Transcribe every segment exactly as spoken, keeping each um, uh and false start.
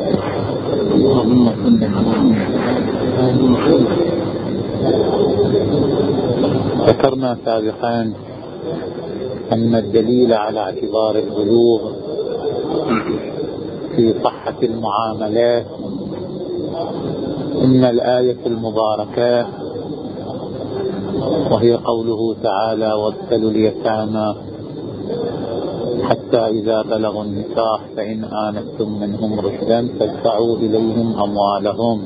ذكرنا سابقا أن الدليل على اعتبار البلوغ في صحة المعاملات إن الآية المباركة، وهي قوله تعالى: وابتلوا اليتامى حتى إذا بلغوا النكاح فإن آنستم منهم رشدا فادفعوا إليهم أموالهم.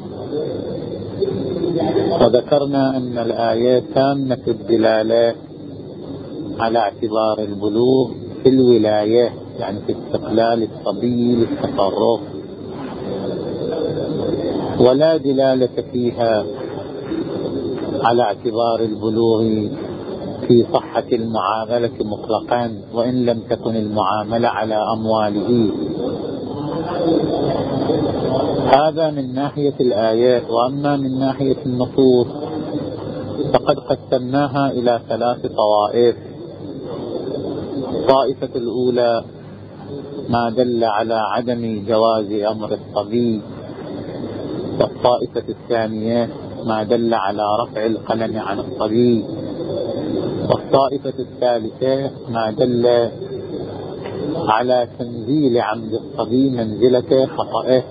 وذكرنا أن الآية تامة الدلالة على اعتبار البلوغ في الولاية، يعني في استقلال الصبي للتصرف، ولا دلالة فيها على اعتبار البلوغ في صحة المعاملة مطلقا، وإن لم تكن المعاملة على أمواله. هذا من ناحية الآيات. وأما من ناحية النصوص فقد قسمناها إلى ثلاث طوائف. الطائفة الأولى ما دل على عدم جواز أمر الصبي، والطائفة الثانية ما دل على رفع القلم عن الصبي، والطائفة الثالثة ما دل على تنزيل عمد الصبي منزلة خطأه.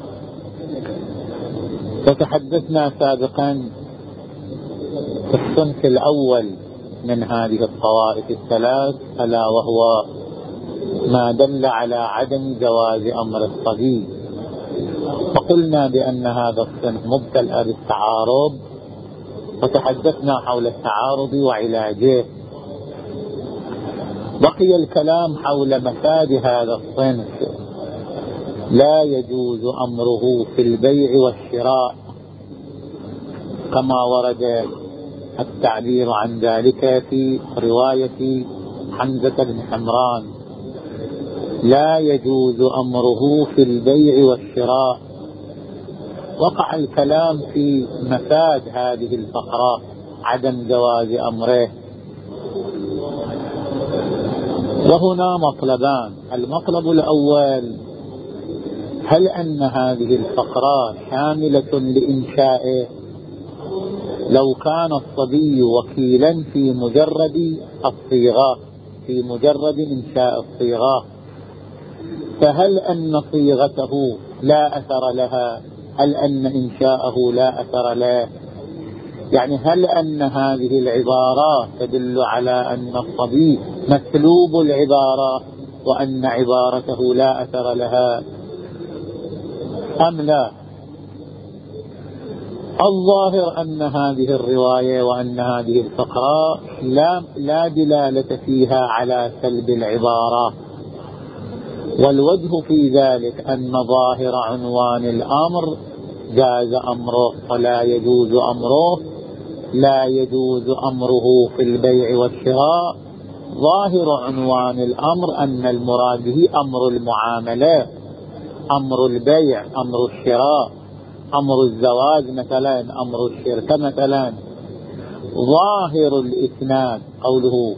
وتحدثنا سابقا في الصنف الأول من هذه الطوائف الثلاث، ألا وهو ما دل على عدم جواز أمر الصبي، وقلنا بأن هذا الصنف مبتلى بالتعارض، وتحدثنا حول التعارض وعلاجه. بقي الكلام حول مفاد هذا الصنف. لا يجوز أمره في البيع والشراء، كما ورد التعبير عن ذلك في رواية حمزة بن حمران: لا يجوز أمره في البيع والشراء. وقع الكلام في مفاد هذه الفقرة، عدم جواز أمره. وهنا مطلبان: المطلب الأول، هل أن هذه الفقرة شاملة لإنشائه؟ لو كان الصبي وكيلا في مجرد الصيغة، في مجرد إنشاء الصيغة، فهل أن صيغته لا أثر لها؟ هل أن إنشاءه لا أثر له؟ يعني هل أن هذه العبارة تدل على أن الصبي مسلوب العبارة وأن عبارته لا أثر لها أم لا؟ الظاهر أن هذه الرواية وأن هذه الفقرة لا, لا دلالة فيها على سلب العبارة. والوجه في ذلك أن ظاهر عنوان الأمر جاز أمره ولا يجوز أمره. لا يجوز أمره في البيع والشراء، ظاهر عنوان الأمر أن المراد به أمر المعاملة، أمر البيع، أمر الشراء، أمر الزواج مثلا، أمر الشركة مثلا. ظاهر الإسناد قوله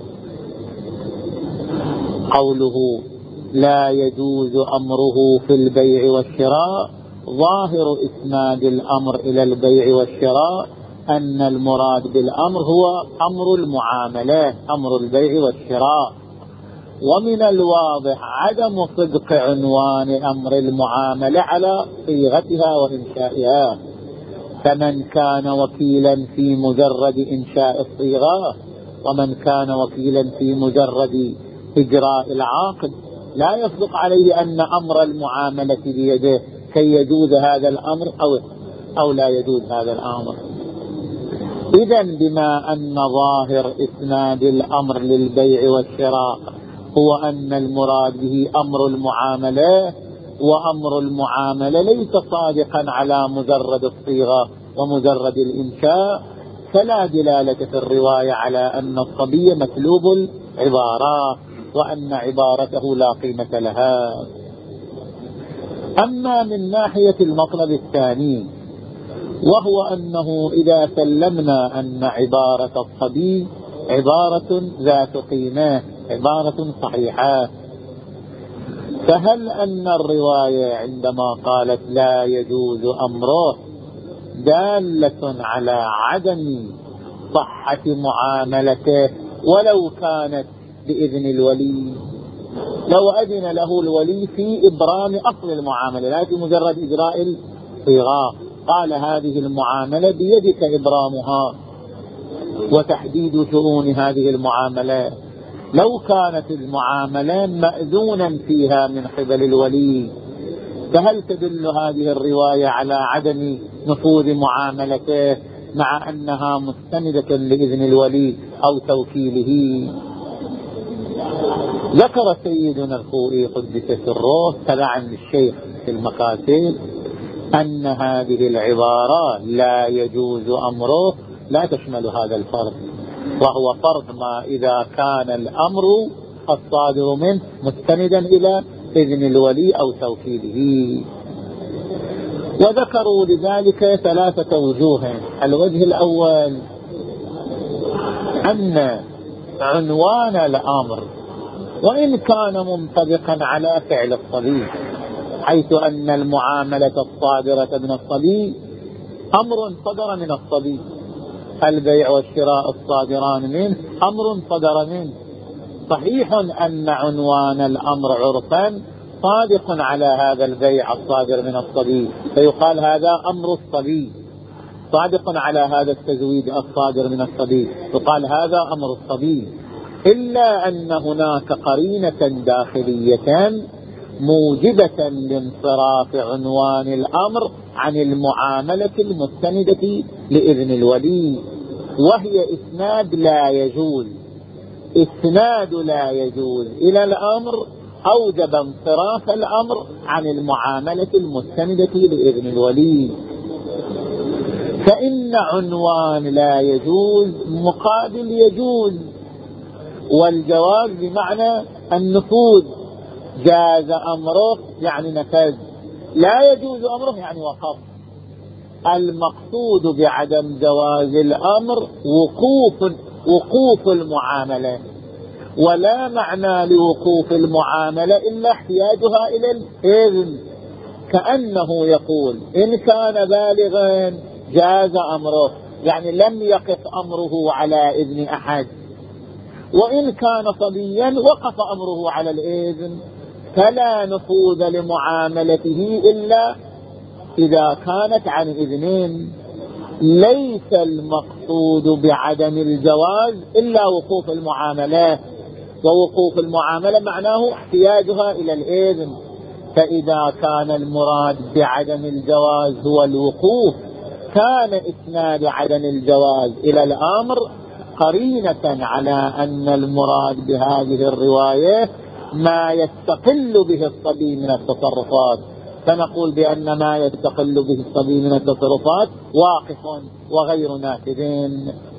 قوله لا يجوز أمره في البيع والشراء، ظاهر إسناد الأمر إلى البيع والشراء أن المراد بالأمر هو أمر المعاملة، أمر البيع والشراء. ومن الواضح عدم صدق عنوان أمر المعاملة على صيغتها وإنشائها. فمن كان وكيلا في مجرد إنشاء الصيغة، ومن كان وكيلا في مجرد إجراء العقد، لا يصدق عليه أن أمر المعاملة بيده كي يجوز هذا الأمر أو, أو لا يجوز هذا الأمر. إذن بما أن ظاهر إسناد الأمر للبيع والشراء هو أن المراد به أمر المعاملة، وأمر المعاملة ليس صادقا على مجرد الصيغة ومجرد الإنشاء، فلا دلالة في الرواية على أن الصبي مسلوب العبارة وأن عبارته لا قيمة لها. أما من ناحية المطلب الثاني، وهو أنه إذا سلمنا أن عبارة الصبي عبارة ذات قيمة، عبارة صحيحة، فهل أن الرواية عندما قالت لا يجوز أمره دالة على عدم صحة معاملته ولو كانت بإذن الولي؟ لو أذن له الولي في إبرام أصل المعاملة لا في مجرد إجراء الصيغة، قال هذه المعاملة بيدك إبرامها وتحديد شؤون هذه المعاملة، لو كانت المعاملة مأذونا فيها من قبل الولي، فهل تدل هذه الرواية على عدم نفوذ معاملته مع أنها مستندة لإذن الولي أو توكيله؟ ذكر سيدنا الخوئي قدس سره تبعا للشيخ في المقاصد أن هذه العبارة لا يجوز أمره لا تشمل هذا الفرض، وهو فرض ما إذا كان الأمر الصادر منه مستندا إلى إذن الولي أو توكيله. وذكروا لذلك ثلاثة وجوه. الوجه الأول أن عنوان الأمر وإن كان منطبقا على فعل الصبي، حيث أن المعاملة الصادرة من الصبي أمر صدر من الصبي، البيع والشراء الصادران منه أمر صدر منه، صحيح أن عنوان الأمر عرفا صادق على هذا البيع الصادر من الصبي، فيقال هذا أمر الصبي، صادق على هذا التزويد الصادر من الصبي، يقال هذا أمر الصبي، إلا أن هناك قرينة داخلية موجبة لانصراف عنوان الأمر عن المعاملة المستندة لإذن الولي، وهي إسناد لا يجوز. إسناد لا يجوز إلى الأمر أوجب انصراف الأمر عن المعاملة المستندة لإذن الولي، فإن عنوان لا يجوز مقابل يجوز، والجواز بمعنى النفوذ، جاز أمره يعني نفذ، لا يجوز أمره يعني وقف. المقصود بعدم جواز الأمر وقوف وقوف المعاملة، ولا معنى لوقوف المعاملة إلا احتياجها إلى الإذن، كأنه يقول إن كان بالغا جاز أمره، يعني لم يقف أمره على إذن أحد، وإن كان صبيا وقف أمره على الإذن، فلا نفوذ لمعاملته إلا إذا كانت عن إذنين. ليس المقصود بعدم الجواز إلا وقوف المعاملة، ووقوف المعاملة معناه احتياجها إلى الإذن، فإذا كان المراد بعدم الجواز هو الوقوف، كان إسناد عدم الجواز إلى الأمر قرينة على أن المراد بهذه الرواية ما يستقل به الصبي من التصرفات، فنقول بأن ما يستقل به الصبي من التصرفات واقف وغير نافذ.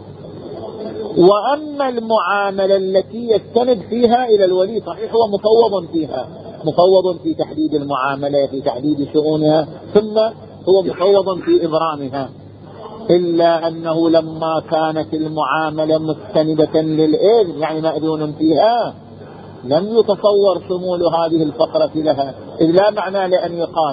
وأما المعاملة التي يستند فيها إلى الولي صحيح هو مفوض فيها، مفوض في تحديد المعاملة، في تحديد شؤونها، ثم هو مفوض في إبرامها، إلا أنه لما كانت المعاملة مستندة للإذن يعني مأذون فيها لم يتصور شمول هذه الفقرة لها، إذ لا معنى لأن يقال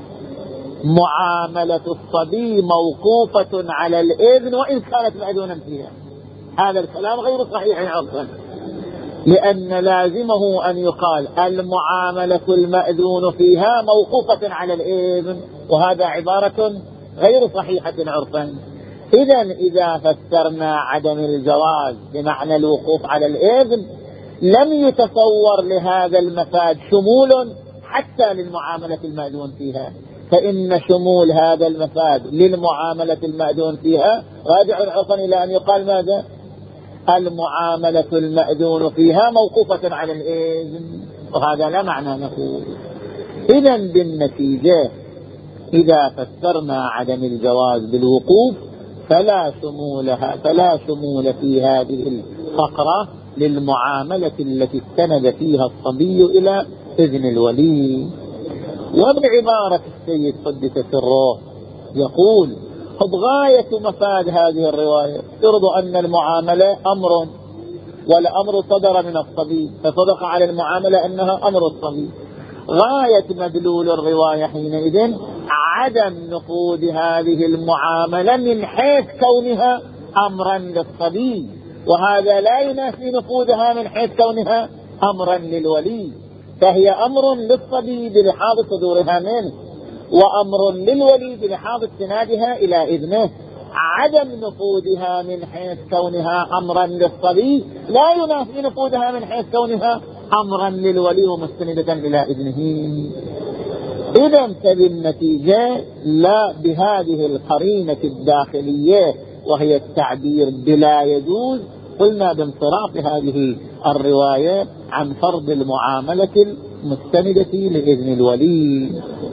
معاملة الصبي موقوفة على الإذن وإن كانت مأذونا فيها. هذا الكلام غير صحيح عرفا، لأن لازمه أن يقال المعاملة المأذون فيها موقوفة على الإذن، وهذا عبارة غير صحيحة عرفا. إذا إذا فسرنا عدم الجواز بمعنى الوقوف على الإذن لم يتصور لهذا المفاد شمول حتى للمعاملة المأذون فيها، فإن شمول هذا المفاد للمعاملة المأذون فيها راجع عرفا إلى أن يقال ماذا؟ المعاملة المأذون فيها موقوفة على الإذن، وهذا لا معنى له. إذا بالنتيجة إذا فسرنا عدم الجواز بالوقوف فلا شمولها فلا شمول في هذه الفقرة للمعاملة التي استند فيها الصبي إلى إذن الولي. وبعبارة السيد قدس سره يقول بغاية مفاد هذه الرواية يرضى أن المعاملة أمر، والأمر صدر من الصبي، فصدق على المعاملة أنها أمر الصبي، غاية مدلول الرواية حينئذ عدم نفوذ هذه المعاملة من حيث كونها أمرا للصبي، وهذا لا ينافي نفوذها من حيث كونها أمرا للولي، فهي أمر للصبي بلحاظ صدورها منه، وأمر للولي بلحاظ استنادها إلى إذنه. عدم نفوذها من حيث كونها أمرا للصبي لا ينافي نفوذها من حيث كونها أمرا للولي ومستندة إلى إذنه. إذا فبالنتيجة لا بهذه القرينة الداخلية وهي التعبير بلا يجوز قلنا بانصراف هذه الرواية عن فرض المعاملة المستندة لإذن الولي.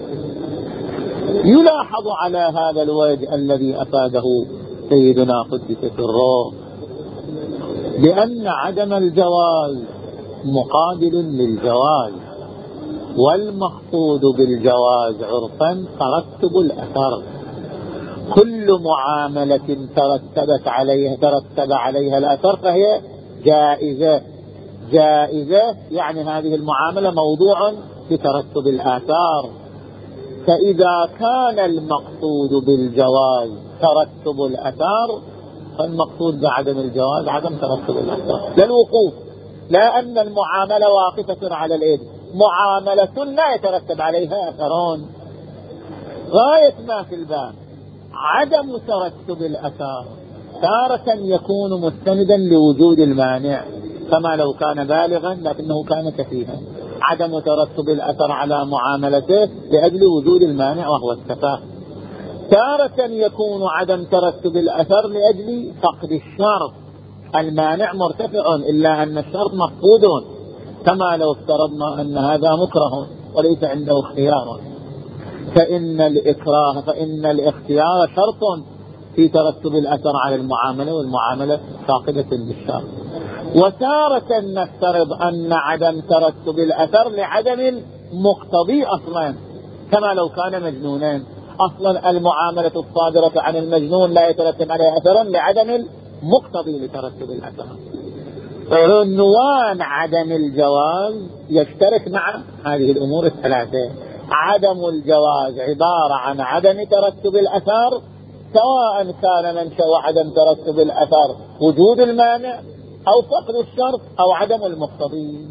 يلاحظ على هذا الوجه الذي أفاده سيدنا قدس سره بأن عدم الجواز مقابل للجواز، والمقصود بالجواز عرفا ترتب الأثر. كل معاملة ترتبت عليها ترتب عليها الأثر فهي جائزة. جائزة يعني هذه المعاملة موضوع بترتب الآثار. فإذا كان المقصود بالجواز ترتب الأثار فالمقصود بعدم الجواز عدم ترتب الأثار، لا الوقوف، لا أن المعاملة واقفة على الإذن، معاملة لا يترتب عليها أثرون. غاية ما في الباب عدم ترتب الأثار تارة يكون مستندا لوجود المانع كما لو كان بالغا لكنه كان سفيها، عدم ترتب الأثر على معاملته لأجل وجود المانع وهو السفاه. تارة يكون عدم ترتب الأثر لأجل فقد الشرط، المانع مرتفع إلا أن الشرط مفقود، كما لو افترضنا أن هذا مكره وليس عنده اختيار، فإن الإكراه فإن الاختيار شرط في ترتب الأثر على المعاملة، والمعاملة فاقدة للشرط. وتارة نفترض أن عدم ترتب الأثر لعدم المقتضي أصلا، كما لو كان مجنونا، أصلا المعاملة الصادرة عن المجنون لا يترتب عليها أثرا لعدم المقتضي لترتب الأثر. عنوان عدم الجواز يشترك مع هذه الأمور الثلاثة. عدم الجواز عبارة عن عدم ترتب الأثر، سواء كان منشأ عدم ترتب الأثر وجود المانع أو فقد الشرط أو عدم المقتضي.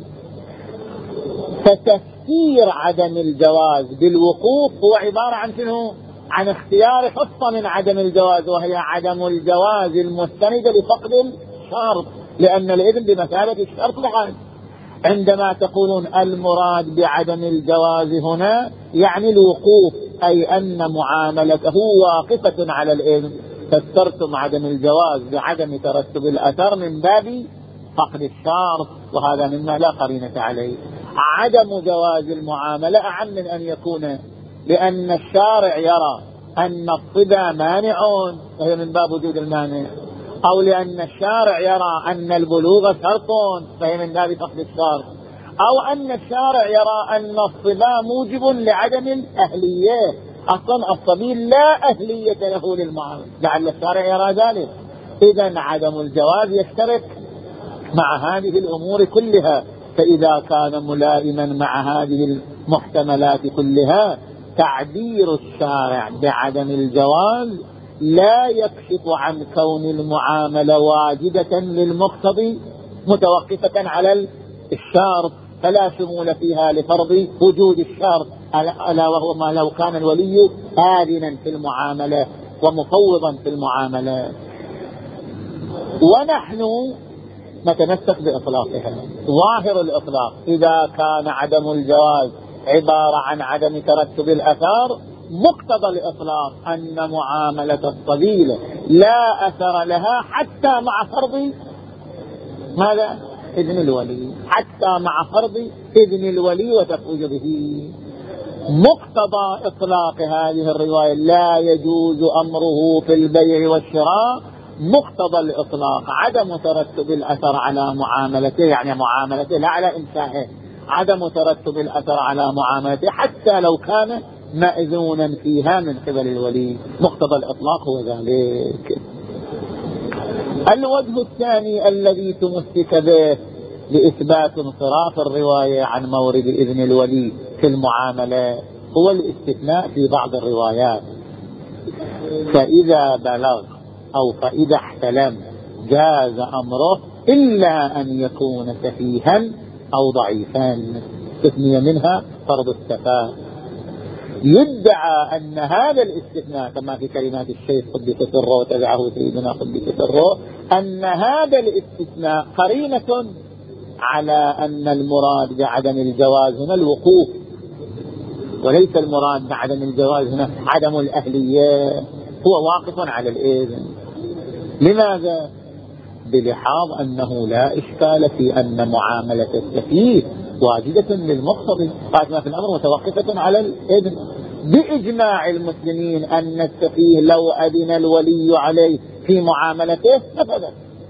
فتفسير عدم الجواز بالوقوف هو عبارة عن شنو؟ عن اختيار حصة من عدم الجواز، وهي عدم الجواز المستند لفقد الشرط، لأن الإذن بمثابة الشرط لحد. عندما تقولون المراد بعدم الجواز هنا يعني الوقوف، أي أن معاملته واقفة على الإذن، فسرتم عدم الجواز بعدم ترتب الأثر من باب فقد الشرط، وهذا مما لا قرينة عليه. عدم جواز المعاملة أعم من أن يكون لأن الشارع يرى أن الصبا مانع وهي من باب وجود المانع، أو لأن الشارع يرى أن البلوغ شرط فهي من باب فقد الشرط، أو أن الشارع يرى أن الصبا موجب لعدم الأهلية، أصلا الصبي لا أهلية له للمعاملة، لعل الشارع يرى ذلك. إذن عدم الجواز يشترك مع هذه الأمور كلها. فإذا كان ملائما مع هذه المحتملات كلها تعبير الشارع بعدم الجواز لا يكشف عن كون المعاملة واجدة للمقتضي متوقفة على الشرط، فلا شمول فيها لفرض وجود الشرط، ألا وهو ما لو كان الولي آذنا في المعاملة ومفوضا في المعاملة. ونحن نتمسك بإطلاقها. ظاهر الإطلاق إذا كان عدم الجواز عبارة عن عدم ترتب الأثار، مقتضى الإطلاق أن معاملة الصبي لا أثر لها حتى مع فرض ماذا؟ إذن الولي، حتى مع فرض إذن الولي وتفويض به. مقتضى إطلاق هذه الرواية لا يجوز أمره في البيع والشراء، مقتضى الإطلاق عدم ترتب الأثر على معاملته، يعني معاملته لا على إنشائه، عدم ترتب الأثر على معاملته حتى لو كان مأذونا فيها من قبل الولي. مقتضى الإطلاق هو ذلك. الوجه الثاني الذي تمسك به لإثبات انصراف الرواية عن مورد إذن الولي في المعاملة هو الاستثناء في بعض الروايات. فإذا بلغ أو فإذا احتلم جاز أمره إلا أن يكون سفيها أو ضعيفا، استثنية منها فرض السفاه. يدعى أن هذا الاستثناء كما في كلمات الشيخ قدس سره وتبعه سيدنا قدس سره، أن هذا الاستثناء قرينة على أن المراد بعدم الجواز هنا الوقوف، وليس المراد بعدم الجواز هنا عدم الأهلية، هو واقف على الإذن. لماذا؟ بلحاظ أنه لا إشكال في أن معاملة السفيه واجدة للمقتضي، قادمة في الأمر متوقفة على الإذن، بإجماع المسلمين أن السفيه لو أذن الولي عليه في معاملته نفذت.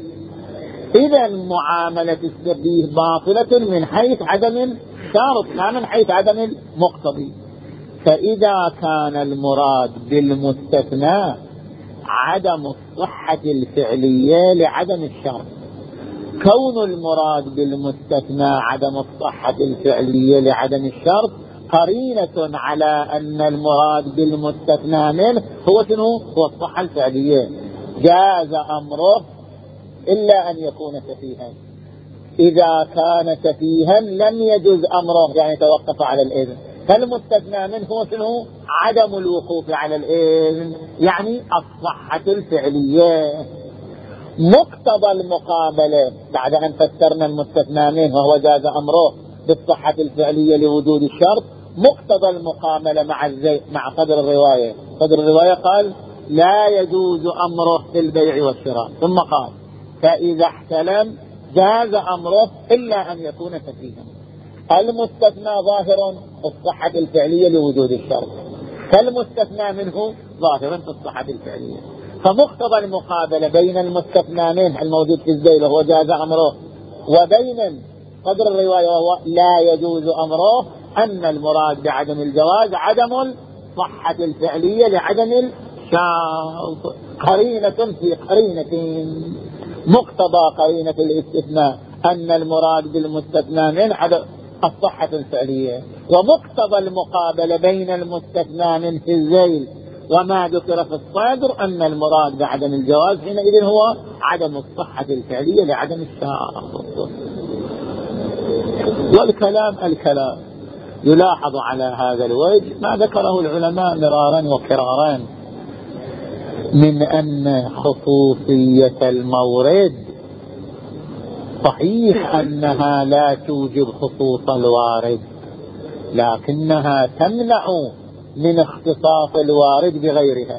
إذا معاملة السفيه باطلة من حيث عدم الشرط لا من حيث عدم المقتضي. فإذا كان المراد بالمستثنى عدم الصحة الفعلية لعدم الشرط، كون المراد بالمستثنى عدم الصحة الفعلية لعدم الشرط قرينة على أن المراد بالمستثنى منه هو شنو؟ هو الصحة الفعلية. جاز أمره إلا أن يكون سفيها. إذا كان سفيها لم يجوز أمره، يعني توقف على الإذن. فالمستثنى منه هو شنو؟ عدم الوقوف على الإذن، يعني الصحة الفعلية. مقتضى المقابلة بعد أن فسرنا المستثنى منه وهو جاز أمره بالصحة الفعلية لوجود الشرط، مقتضى المقابلة مع الزي مع صدر الرواية. صدر الرواية قال لا يجوز أمره في البيع والشراء، ثم قال فإذا احتلم جاز أمره إلا أن يكون سفيها. المستثنى ظاهر الصحة الفعلية لوجود الشرط، فالمستثنى منه ظاهر في الصحة الفعلية. فمقتضى المقابلة بين المستثنى منه الموجود في الزيل وهو جاز أمره وبين صدر الرواية وهو لا يجوز أمره أن المراد بعدم الجواز عدم الصحة الفعلية لعدم الشرط. قرينة في قرينتين. مقتضى قرينة الاستثناء أن المراد بالمستثنى منه عدم الصحة الفعلية، ومقتضى المقابلة بين المستثنى منه في الزيل وما ذكر في الصدر أن المراد بعدم الجواز حينئذ هو عدم الصحة الفعلية لعدم الشرط. والكلام الكلام يلاحظ على هذا الوجه ما ذكره العلماء مرارا وكرارا من أن خصوصية المورد صحيح أنها لا توجب خصوص الوارد، لكنها تمنع من اختصاص الوارد بغيرها.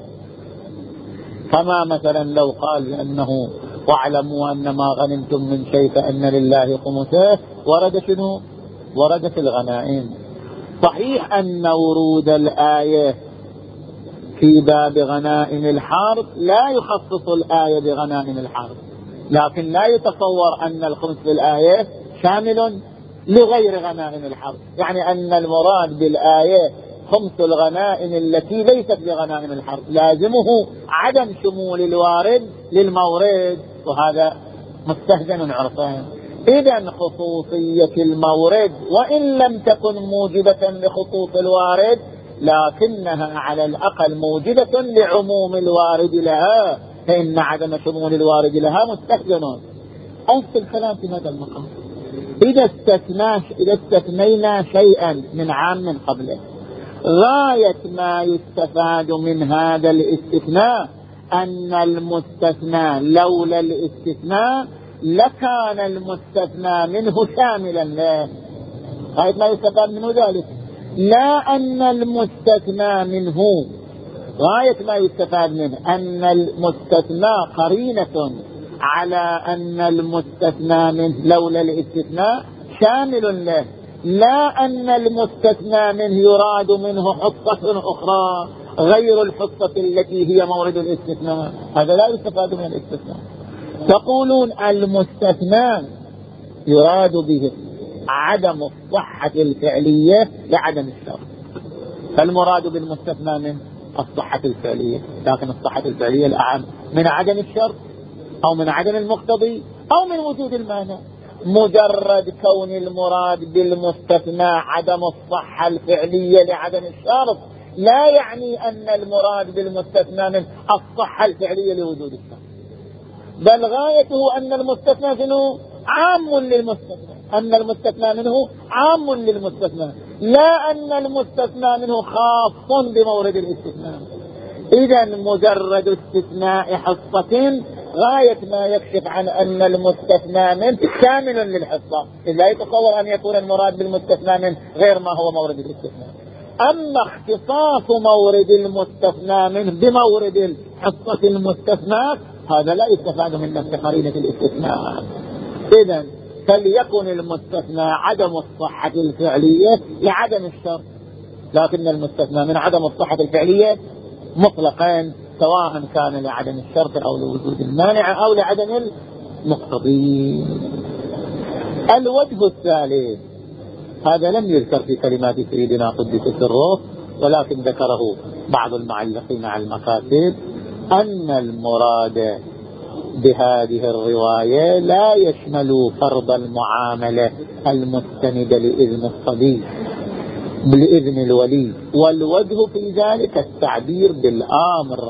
كما مثلا لو قال أنه واعلموا أن ما غنمتم من شيء فإن لله خمسه، ورد شنو؟ ورد في الغنائم. صحيح أن ورود الآية في باب غنائم الحرب لا يخصص الآية بغنائم الحرب، لكن لا يتصور أن الخمس في الآية شامل لغير غنائم الحرب، يعني أن المراد بالآية خمس الغنائم التي ليست بغنائم الحرب، لازمه عدم شمول الوارد للمورد، وهذا مستهجن عرفان. إذن خصوصية المورد وإن لم تكن موجبة لخصوص الوارد لكنها على الأقل موجبة لعموم الوارد لها، فإن عدم شمول الوارد لها مستهجن. أصل الكلام في هذا المقام إذا استثناش إذا استثنينا شيئا من عام قبله، غاية ما يستفاد من هذا الاستثناء أن المستثنى لولا الاستثناء لكان المستثنى منه شاملا له. غاية ما يستفاد منه ذلك، لا أن المستثنى منه غاية ما يستفاد منه أن المستثنى قرينة على أن المستثنى منه لولا الاستثناء شامل له، لا أن المستثنى منه يراد منه حصة أخرى غير الحصة التي هي مورد الاستثناء. هذا لا يستفاد من الاستثناء. تقولون المستثنى يراد به عدم الصحة الفعلية لعدم الشرط، فالمراد بالمستثنى من الصحة الفعلية، لكن الصحة الفعلية الأعم من عدم الشرط أو من عدم المقتضي أو من وجود المانع. مجرد كون المراد بالمستثنى عدم الصحة الفعلية لعدم الشرط لا يعني أن المراد بالمستثنى من الصحة الفعلية لوجود الشرط، بل غايته أن المستثنى منه عام للمستثنى، أن المستثنى منه عام للمستثنى، لا أن المستثنى منه خاص بمورد الاستثناء. إذا مجرد استثناء حصة غاية ما يكشف عن أن المستثنى منه كامل للحصة، لا يتصور أن يكون المراد بالمستثنى منه غير ما هو مورد الاستثناء. أما اختصاص مورد المستثنى منه بمورد الحصة المستثنى هذا لا يستفاد من نفس قرينة الاستثناء. إذن فليكن المستثنى عدم الصحة الفعلية لعدم الشرط، لكن المستثنى من عدم الصحة الفعلية مطلقا سواء كان لعدم الشرط أو لوجود المانع أو لعدم المقتضي. الوجه الثالث هذا لم يذكر في كلمات سيدنا قدس سره، ولكن ذكره بعض المعلقين على المكاتب، أن المراد بهذه الرواية لا يشمل فرض المعاملة المستندة لإذن الصبي بالإذن الولي، والوجه في ذلك التعبير بالآمر،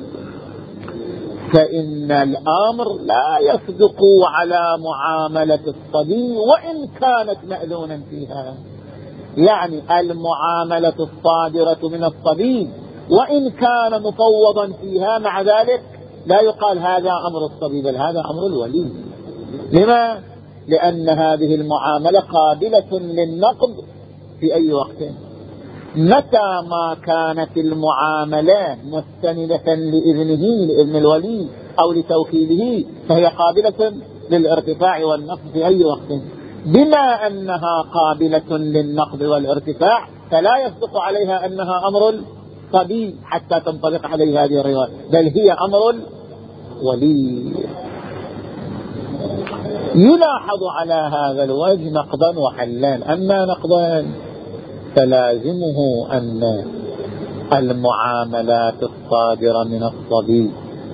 فإن الآمر لا يصدق على معاملة الصبي وإن كانت مأذونا فيها، يعني المعاملة الصادرة من الصبي وإن كان مفوضا فيها مع ذلك لا يقال هذا أمر الصبي بل هذا أمر الولي. لما؟ لأن هذه المعاملة قابلة للنقض في أي وقت، متى ما كانت المعاملة مستندة لإذنه لإذن الولي أو لتوكيله فهي قابلة للارتفاع والنقض في أي وقت. بما أنها قابلة للنقض والارتفاع فلا يصدق عليها أنها أمر الصبي حتى تنطبق عليه هذه الرواية، بل هي أمر الولي. يلاحظ على هذا الوجه نقضا وحلان. أما نقضا فلازمه أن المعاملات الصادرة من الصبي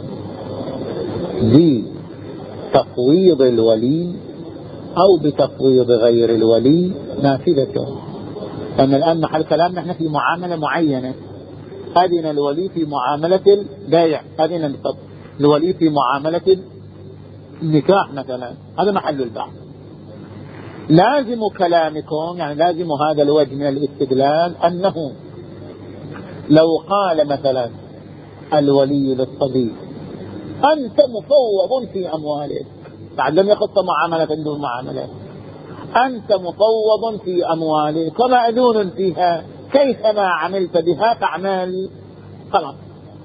بتفويض الولي أو بتفويض غير الولي نافذة. أن الآن محل كلام نحن في معاملة معينة، أذن الولي في معاملة البيع، أذن الولي في معاملة النكاح مثلا، هذا محل البحث. لازم كلامكم يعني لازم هذا الوجه من الاستدلال أنه لو قال مثلا الولي للصبي أنت مفوض في أموالك، بعد لم يخص معاملة عنده معاملة، أنت مفوض في أموالك ومأذون فيها، كيفما عملت بها فاعمل، خلاص.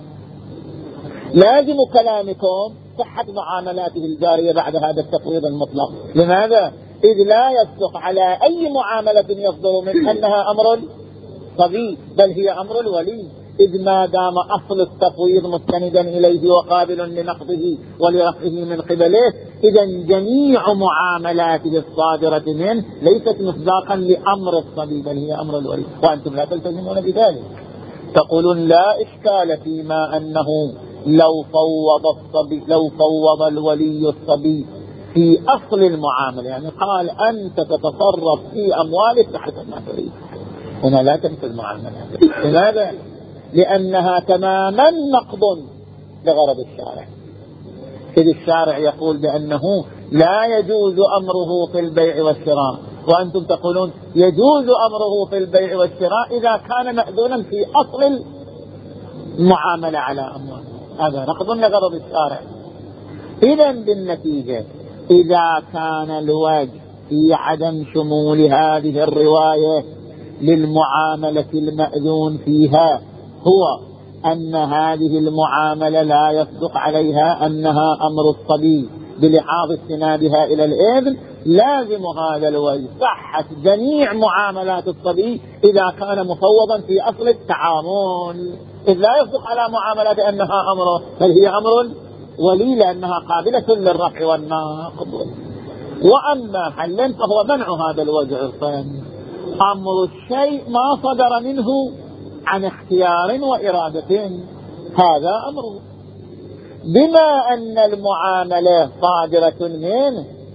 لازم كلامكم صحة معاملاته الجارية بعد هذا التفويض المطلق. لماذا؟ إذ لا يصدق على أي معاملة يصدر من أنها أمر صبي بل هي أمر الولي، إذ ما دام أصل التفويض مستندا إليه وقابل لنقضه ولرفعه من قبله، إذا جميع معاملاته الصادرة منه ليست مصداقا لأمر الصبي بل هي أمر الولي، وأنتم لا تلتزمون بذلك. تقولون لا إشكال فيما أنه لو فوض الصبي لو فوض الولي الصبي في أصل المعاملة، يعني قال أنت تتصرف في أموالك بحسب ما تريد، هنا لا تنفذ معاملة. لماذا؟ لأنها تماما نقض لغرض الشارع، إذ الشارع يقول بأنه لا يجوز أمره في البيع والشراء، وأنتم تقولون يجوز أمره في البيع والشراء إذا كان مأذونا في أصل المعاملة على أموال، هذا نقض لغرض الشارع. إذا بالنتيجة إذا كان الوجه في عدم شمول هذه الرواية للمعاملة المأذون فيها هو أن هذه المعاملة لا يصدق عليها أنها أمر الصبي بلحاظ استنادها إلى الإذن، لازم هذا الوجه صحة جميع معاملات الصبي إذا كان مفوضا في أصل التعامل، إذ لا يصدق على معاملات أنها أمره بل هي أمر ولي لأنها قابلة للرفع والنقض. وأما حلا فهو منع هذا الوجه الثاني، أمر الشيء ما صدر منه عن اختيار وإرادة، هذا أمره. بما أن المعاملة صادرة منه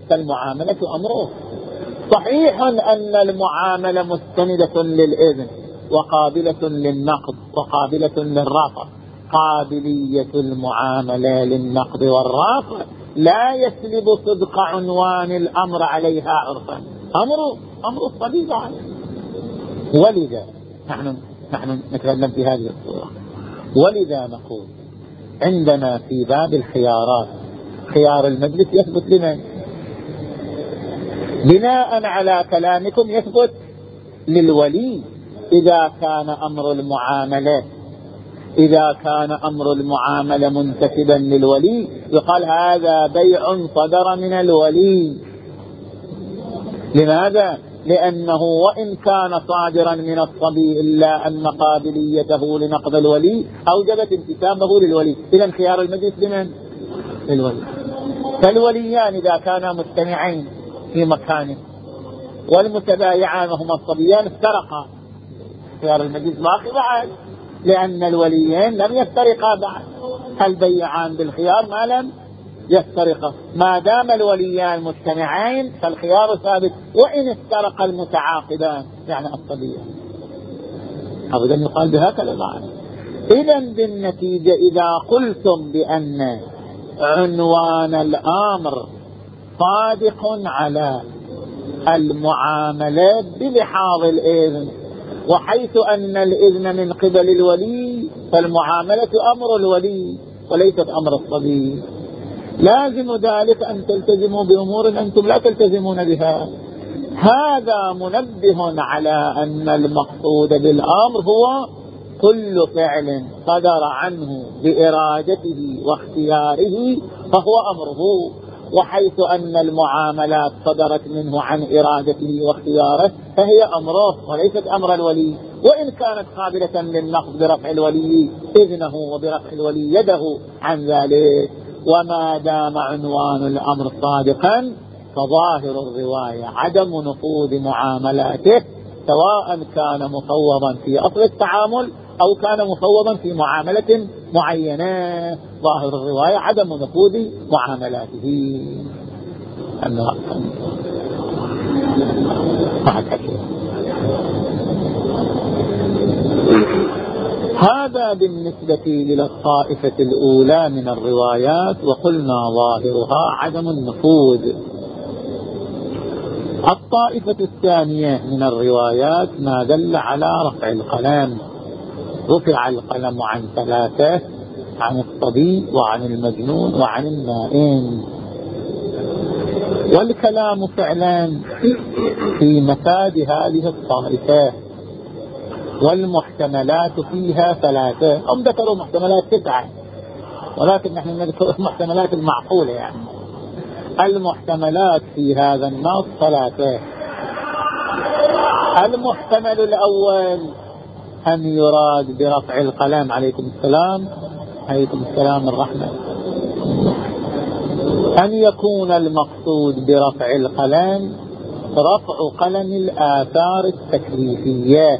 فالمعاملة أمره. صحيح أن المعاملة مستندة للإذن وقابلة للنقد وقابلة للرفع. قابلية المعاملة للنقد والرفع لا يسلب صدق عنوان الأمر عليها عرفا. أمر أمر الطبيعة عنه. ولذا نحن نحن نتكلم في هذه الصورة. ولذا نقول عندنا في باب الخيارات خيار المجلس يثبت لمن؟ بناء على كلامكم يثبت للولي إذا كان أمر المعاملة إذا كان أمر المعاملة منتسبا للولي يقال هذا بيع صدر من الولي. لماذا؟ لأنه وإن كان صادرا من الصبي إلا أن قابليته لنقض الولي أوجبت انتسابه للولي. إذن خيار المجلس لمن؟ للولي. فالوليان إذا كانا مجتمعين في مكان والمتبايعان وهما الصبيان افترقا، خيار المجلس باقي بعد، لأن الوليين لم يفترقا بعد. البيعان بالخيار ما لم يفترقا. ما دام الوليان مجتمعين فالخيار ثابت وإن افترق المتعاقدان يعني الصبيان. أبدا يقال بهكذا معنى. إذن بالنتيجة إذا قلتم بأن عنوان الأمر صادق على المعاملات بلحاظ الإذن، وحيث أن الإذن من قبل الولي فالمعاملة أمر الولي وليست أمر الصبي، لازم ذلك أن تلتزموا بأمور أنتم لا تلتزمون بها. هذا منبه على أن المقصود بالأمر هو كل فعل صدر عنه بإرادته واختياره فهو أمره، وحيث أن المعاملات صدرت منه عن إرادته واختياره فهي أمره وليست أمر الولي، وإن كانت قابلة للنقض برفع الولي إذنه وبرفع الولي يده عن ذلك. وما دام عنوان الأمر صادقا فظاهر الرواية عدم نفوذ معاملاته، سواء كان مفوضا في أصل التعامل أو كان مفوضا في معاملة معينة. ظاهر الرواية عدم نفوذ معاملاته. هذا بالنسبة للطائفة الأولى من الروايات، وقلنا ظاهرها عدم النفوذ. الطائفة الثانية من الروايات ما دل على رفع القلم. رفع القلم عن ثلاثة: عن الصبي وعن المجنون وعن النائم. والكلام فعلا في مفاد هذه الطائفة، والمحتملات فيها ثلاثة. هم ذكروا محتملات تسعة ولكن نحن نذكر المحتملات المعقولة. يعني المحتملات في هذا النص ثلاثة. المحتمل الأول أن يراد برفع القلم عليكم السلام عليكم السلام الرحمة أن يكون المقصود برفع القلم رفع قلم الآثار التكليفية.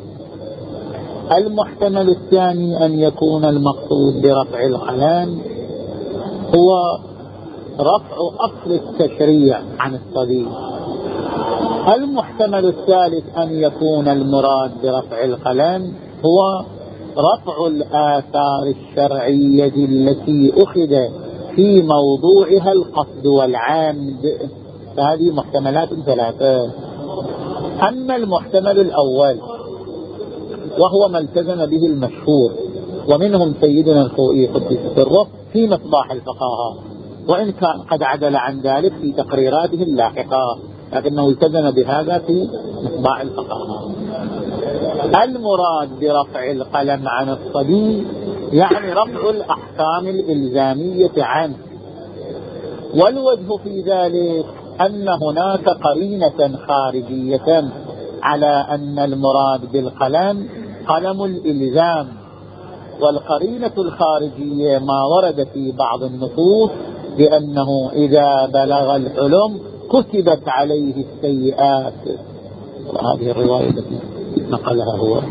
المحتمل الثاني أن يكون المقصود برفع القلم هو رفع أصل التشريع عن الصبي. المحتمل الثالث أن يكون المراد برفع القلم هو رفع الآثار الشرعية التي أخذ في موضوعها القصد والعمد. فهذه محتملات ثلاثة. أما المحتمل الأول وهو ما التزم به المشهور، ومنهم سيدنا الخوئي قدس سره في مصباح الفقهاء، وإن كان قد عدل عن ذلك في تقريراته اللاحقة، لكنه التزم بهذا في مصباح الفقهاء. المراد برفع القلم عن الصبي يعني رفع الأحكام الإلزامية عنه. والوجه في ذلك أن هناك قرينة خارجية على أن المراد بالقلم قلم الإلزام، والقرينة الخارجية ما ورد في بعض النصوص بأنه إذا بلغ الحلم كتبت عليه السيئات. وهذه الرواية التي نقلها هو.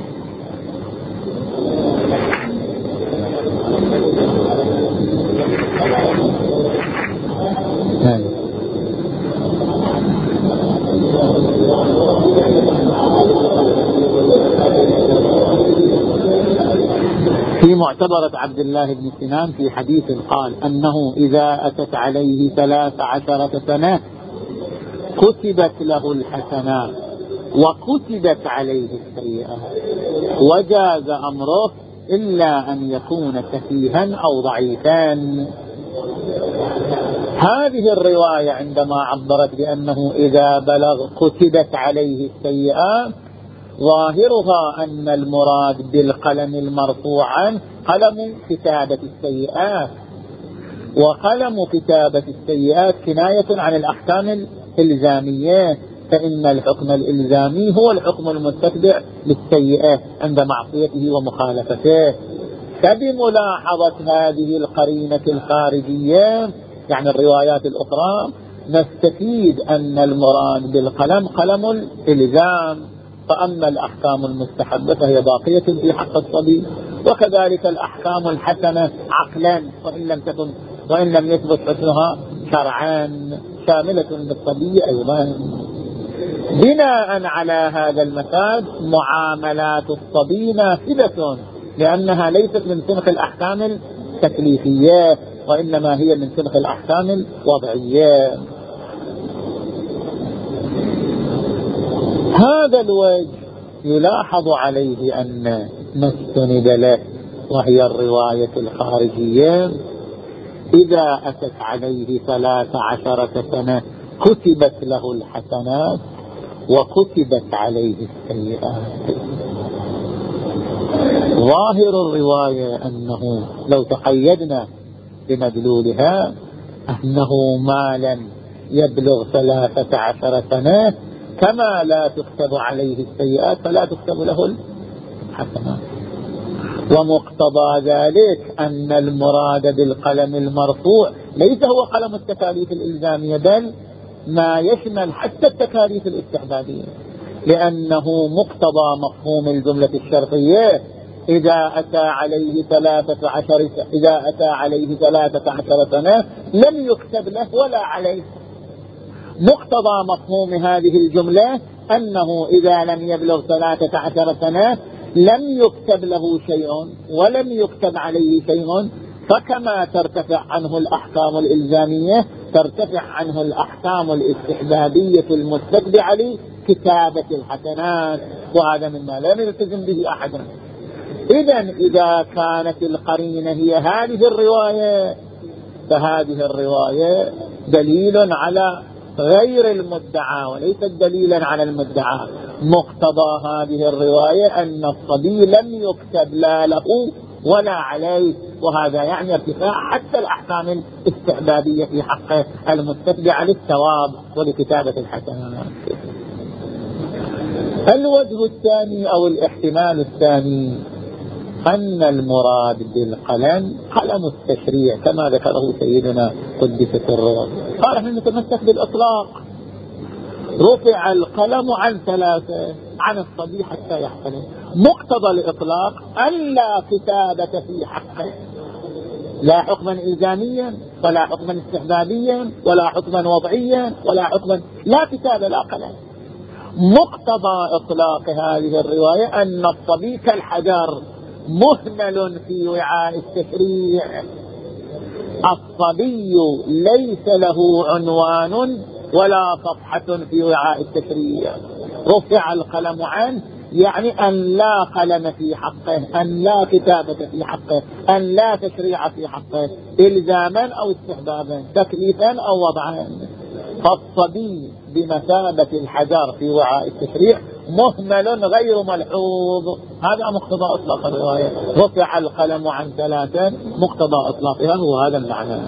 في معتبرة عبد الله بن سنان في حديث قال أنه إذا أتت عليه ثلاث عشرة سنة كتبت له الحسنات وكتبت عليه السيئات وجاز أمره إلا أن يكون سفيها أو ضعيفا. هذه الرواية عندما عبرت بأنه إذا بلغ كتبت عليه السيئات ظاهرها أن المراد بالقلم المرفوع عنه قلم كتابة السيئات، وقلم كتابة السيئات كناية عن الأحكام الإلزامية، فإن الحكم الإلزامي هو الحكم المتبع للسيئة عند معصيته ومخالفته. فبملاحظة هذه القرينة الخارجية يعني الروايات الأخرى نستفيد أن المراد بالقلم قلم الإلزام، فأما الأحكام المستحبة فهي باقية في حق الصبي، وكذلك الأحكام الحسنة عقلا وإن لم تكن وإن لم يثبت حسنها شرعا شاملة للصبي أيضا. بناء على هذا المثال معاملات الصبي نافذة، لأنها ليست من سنخ الأحكام التكليفية وإنما هي من سنخ الأحكام الوضعية. هذا الوجه يلاحظ عليه أن ما استند له وهي الرواية الخارجية إذا أتت عليه ثلاث عشرة سنة كتبت له الحسنات وكتبت عليه السيئات. ظاهر الرواية أنه لو تقيدنا بمدلولها أنه ما لم يبلغ ثلاثة عشر سنة كما لا تكتب عليه السيئات فلا تكتب له الحسنات، ومقتضى ذلك أن المراد بالقلم المرفوع ليس هو قلم التكاليف الإلزامية بل ما يشمل حتى التكاليف الاستحبابية، لأنه مقتضى مفهوم الجملة الشرطية إذا أتى عليه ثلاثة عشر إذا أتى عليه ثلاثة عشر سنة لم يكتب له ولا عليه. مقتضى مفهوم هذه الجملة أنه إذا لم يبلغ ثلاثة عشر سنة لم يكتب له شيء ولم يكتب عليه شيء، فكما ترتفع عنه الأحكام الإلزامية ترتفع عنه الأحكام الاستحبابية المتبعة لكتابة الحسنات، وهذا مما لا يلتزم به أحد. إذن إذا كانت القرينة هي هذه الرواية فهذه الرواية دليل على غير المدعى وليس دليلا على المدعى. مقتضى هذه الرواية أن الصبي لم يكتب لا له ولا عليه، وهذا يعني ارتفاع حتى الأحكام الاستحبابية في حقه المتبعة للثواب ولكتابة الحسنات. الوجه الثاني أو الاحتمال الثاني أن المراد بالقلم قلم التشريع كما ذكره سيدنا قدس سره، قال احنا نتمسك بالإطلاق. رفع القلم عن ثلاثة عن الصبي حتى يحتلم. مقتضى الإطلاق ألا كتابة في حقه، لا حكما إلزاميا ولا حكما استحبابيا ولا حكما وضعيا ولا حكما لا كتابة لا قلم. مقتضى إطلاق هذه الرواية أن الصبي كالحجر مهمل في وعاء التشريع. الصبي ليس له عنوان ولا صفحة في وعاء التشريع. رفع القلم عنه يعني أن لا قلم في حقه، أن لا كتابة في حقه، أن لا تشريع في حقه إلزاما أو استحبابا، تكليفا أو وضعا. فالصبي بمثابة الحجر في وعاء التشريع مهمل غير ملحوظ. هذا مقتضى إطلاق الرواية. رفع القلم عن ثلاثة مقتضى إطلاقها هو هذا المعنى.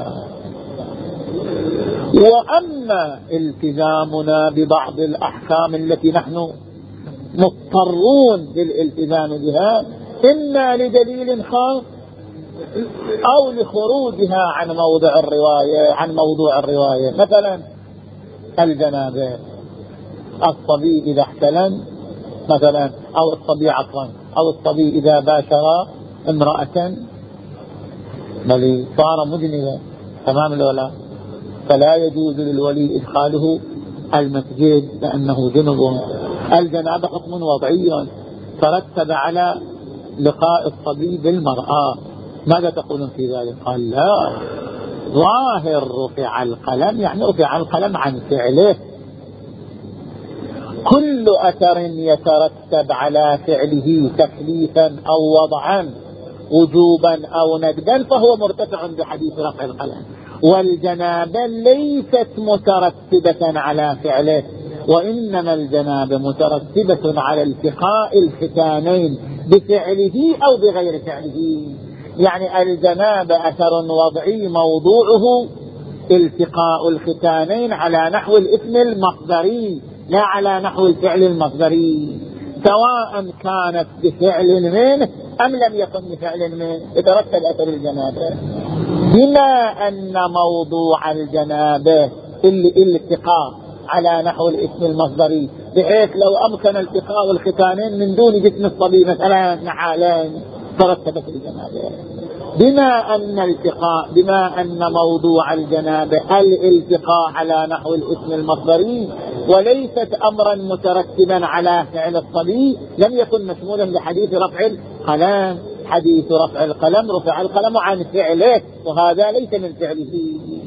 وأما التزامنا ببعض الأحكام التي نحن مضطرون للالتزام بها إما لدليل خاص أو لخروجها عن موضع الرواية عن موضوع الرواية. مثلا الجنابة، الصبي إذا احتلم مثلا، أو الصبي عفوا أو الصبي إذا باشر امرأة بل صار مجنبا تمام الولاء، فلا يجوز للولي إدخاله المسجد لأنه جنب. الجنابة حكم وضعي ترتب على لقاء الصبي بالمرأة، ماذا تقولون في ذلك؟ قال لا، ظاهر رفع القلم يعني رفع القلم عن فعله، كل أثر يترتب على فعله تكليفا أو وضعا وجوبا أو ندبا فهو مرتفع بحديث رفع القلم، والجنابة ليست مترتبة على فعله، وإنما الجنابة مترتبة على التقاء الختانين بفعله أو بغير فعله. يعني الجنابة أثر وضعي موضوعه التقاء الختانين على نحو الاسم المصدري لا على نحو الفعل المصدري، سواء كانت بفعل منه أم لم يكن بفعل منه يترتب أثر الجنابة، بما أن موضوع الجنابة الالتقاء على نحو الاسم المصدري، بحيث لو أمكن التقاء الختانين من دون جسم الصبي مثلا نعالين ترتبت الجنابة، بما أن التقاء بما أن موضوع الجنابة الالتقاء على نحو الاسم المصدري وليست أمرا مترتبا على فعل الصبي لم يكن مشمولا بحديث رفع القلم. حديث رفع القلم رفع القلم عن فعله وهذا ليس من فعله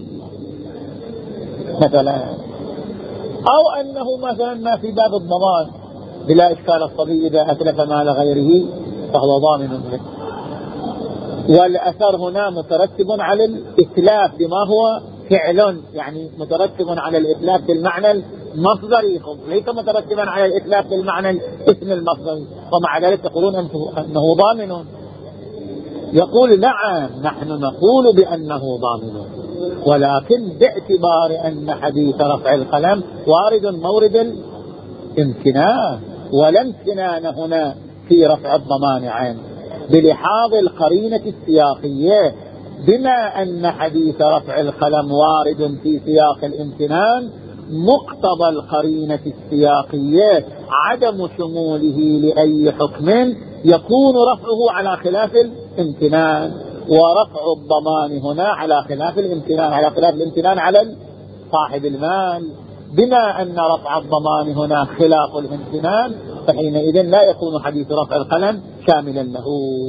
مثلا، أو أنه مثلا ما في باب الضمان بلا إشكال الصبي إذا أتلف مال غيره فهو ضامن له، والأثر هنا مترتب على الإتلاف بما هو فعل، يعني مترتب على الإتلاف بالمعنى المصدري ليس مترتبا على الإتلاف بالمعنى الاسم المصدري، ومع ذلك تقولون أنه ضامن. يقول نعم نحن نقول بأنه ضامن، ولكن باعتبار أن حديث رفع القلم وارد مورد الامتنان، ولا امتنان هنا في رفع الضمان عنه بلحاظ القرينة السياقية، بما أن حديث رفع القلم وارد في سياق الامتنان مقتضى القرينة السياقية عدم شموله لأي حكم يكون رفعه على خلاف الامتنان، ورفع الضمان هنا على خلاف الامتنان على خلاف الامتنان على صاحب المال، بما أن رفع الضمان هنا خلاف الامتنان فحينئذ لا يكون حديث رفع القلم شاملا له.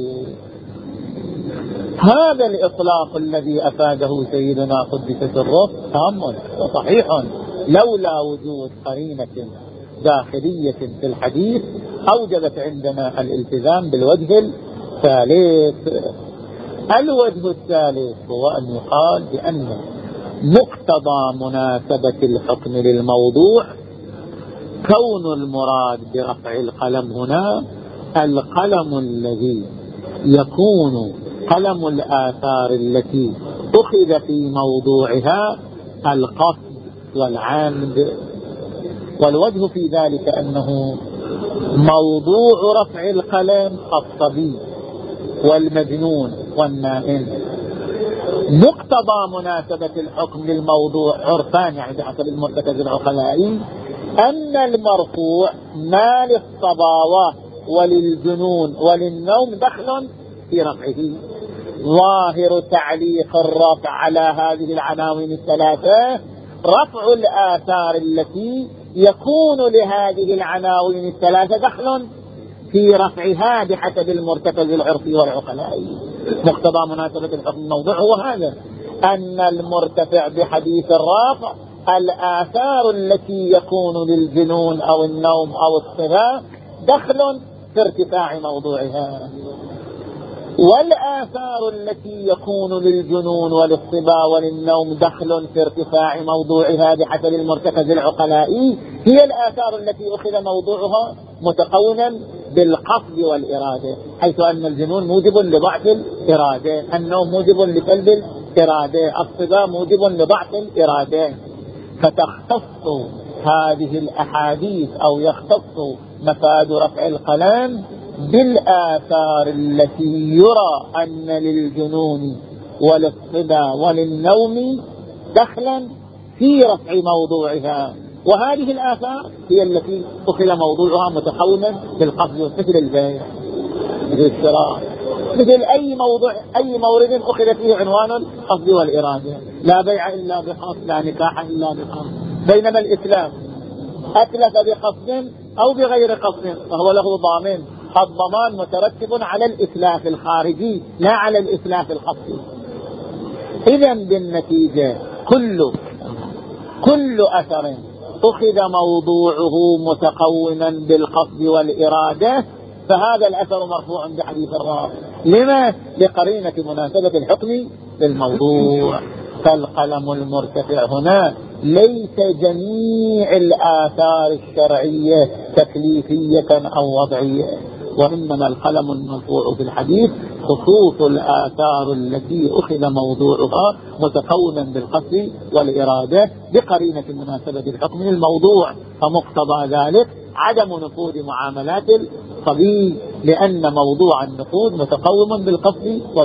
هذا الإطلاق الذي أفاده سيدنا قدس سره تام وصحيح لولا وجود قرينة داخلية في الحديث أوجبت عندنا الالتزام بالوجه الثالث. الوجه الثالث هو أن يقال بأن مقتضى مناسبة الحكم للموضوع كون المراد برفع القلم هنا القلم الذي يكون قلم الآثار التي أخذ في موضوعها القصد والعمد، والوجه في ذلك أنه موضوع رفع القلم الصبي والمجنون والنائم. مقتضى مناسبة الحكم للموضوع عرفان يعني بحسب المرتكز العقلائي أن المرفوع ما للصباوة وللجنون وللنوم دخل في رفعه. ظاهر تعليق الرفع على هذه العناوين الثلاثة رفع الآثار التي يكون لهذه العناوين الثلاثة دخل في رفعها بحسب المرتكز العرفي والعقلائي. مقتضى مناسبة الحكم الموضوع هو هذا، أن المرتفع بحديث الرفع الآثار التي يكون للجنون أو النوم أو الصبا دخل في ارتفاع موضوعها، والآثار التي يكون للجنون وللصبا وللنوم دخل في ارتفاع موضوعها بحسب المرتكز العقلائي هي الآثار التي أخذ موضوعها متقونا بالقصد والإرادة، حيث أن الجنون موجب لضعف الإرادة، النوم موجب لسلب الإرادة، الصبا موجب لضعف الإرادة. فتختص هذه الأحاديث أو يختص مفاد رفع القلم بالآثار التي يرى أن للجنون وللصبا وللنوم دخلا في رفع موضوعها، وهذه الآثار هي التي أخذ موضوعها متقونا بالقصد، مثل البيع مثل الشراء مثل أي موضوع أي مورد أخذ فيه عنوان القصد والإرادة، لا بيع إلا بقصد لا نكاح إلا بقصد. بينما الإسلام أتلف بقصد أو بغير قصد فهو له ضامن، الضمان مترتب على الإتلاف الخارجي لا على الإتلاف الخطي. إذن بالنتيجة كل كل أثر أخذ موضوعه متقوما بالقصد والإرادة فهذا الأثر مرفوع بحديث الراوي. لما؟ لقرينة مناسبة الحكم بالموضوع. فالقلم المرتفع هنا ليس جميع الآثار الشرعية تكليفية أو وضعية، وإنما القلم المرفوع في الحديث خصوص الآثار التي أخذ موضوعها متقوما بالقصد والإرادة بقرينة مناسبة الحكم للموضوع. فمقتضى ذلك عدم نفوذ معاملات الصبي، لأن موضوع النقود متقوما بالقصد